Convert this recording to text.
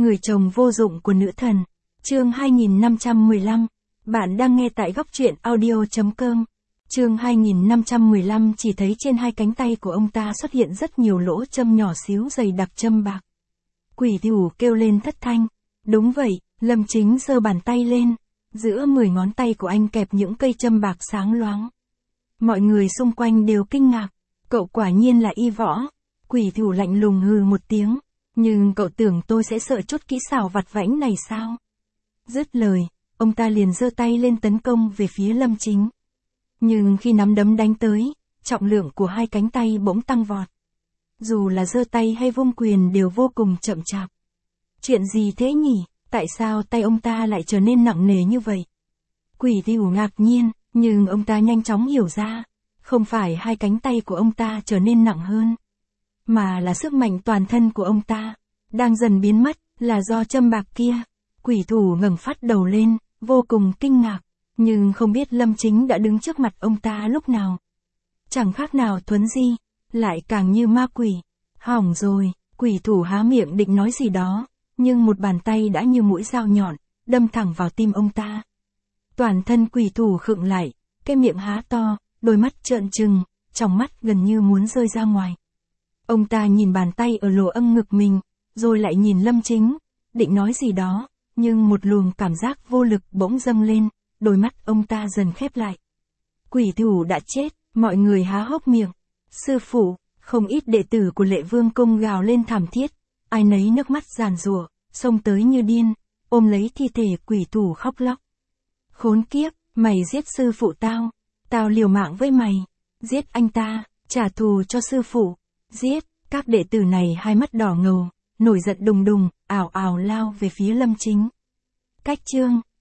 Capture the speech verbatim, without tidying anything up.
Người chồng vô dụng của nữ thần. Chương hai nghìn năm trăm mười lăm. Bạn đang nghe tại góc truyện audio chấm com. Chương hai nghìn năm trăm mười lăm chỉ thấy trên hai cánh tay của ông ta xuất hiện rất nhiều lỗ châm nhỏ xíu dày đặc châm bạc. Quỷ thủ kêu lên thất thanh. Đúng vậy, Lâm Chính giơ bàn tay lên. Giữa mười ngón tay của anh kẹp những cây châm bạc sáng loáng. Mọi người xung quanh đều kinh ngạc. Cậu quả nhiên là y võ. Quỷ thủ lạnh lùng hừ một tiếng. Nhưng cậu tưởng tôi sẽ sợ chút kỹ xảo vặt vãnh này sao? Dứt lời, ông ta liền giơ tay lên tấn công về phía Lâm Chính. Nhưng khi nắm đấm đánh tới, trọng lượng của hai cánh tay bỗng tăng vọt. Dù là giơ tay hay vung quyền đều vô cùng chậm chạp. Chuyện gì thế nhỉ? Tại sao tay ông ta lại trở nên nặng nề như vậy? Quỷ thủ ngạc nhiên, nhưng ông ta nhanh chóng hiểu ra. Không phải hai cánh tay của ông ta trở nên nặng hơn, mà là sức mạnh toàn thân của ông ta đang dần biến mất, là do châm bạc kia. Quỷ thủ ngẩng phát đầu lên, vô cùng kinh ngạc, nhưng không biết Lâm Chính đã đứng trước mặt ông ta lúc nào. Chẳng khác nào thuấn di, lại càng như ma quỷ. Hỏng rồi, quỷ thủ há miệng định nói gì đó, nhưng một bàn tay đã như mũi dao nhọn, đâm thẳng vào tim ông ta. Toàn thân quỷ thủ khựng lại, cái miệng há to, đôi mắt trợn trừng, trong mắt gần như muốn rơi ra ngoài. Ông ta nhìn bàn tay ở lỗ âm ngực mình, rồi lại nhìn Lâm Chính, định nói gì đó, nhưng một luồng cảm giác vô lực bỗng dâng lên, đôi mắt ông ta dần khép lại. Quỷ thủ đã chết, mọi người há hốc miệng. Sư phụ, không ít đệ tử của Lệ Vương Cung gào lên thảm thiết, ai nấy nước mắt giàn giụa, xông tới như điên, ôm lấy thi thể quỷ thủ khóc lóc. Khốn kiếp, mày giết sư phụ tao, tao liều mạng với mày, giết anh ta, trả thù cho sư phụ, giết. Các đệ tử này hai mắt đỏ ngầu, nổi giận đùng đùng, ào ào lao về phía Lâm Chính. Cách chương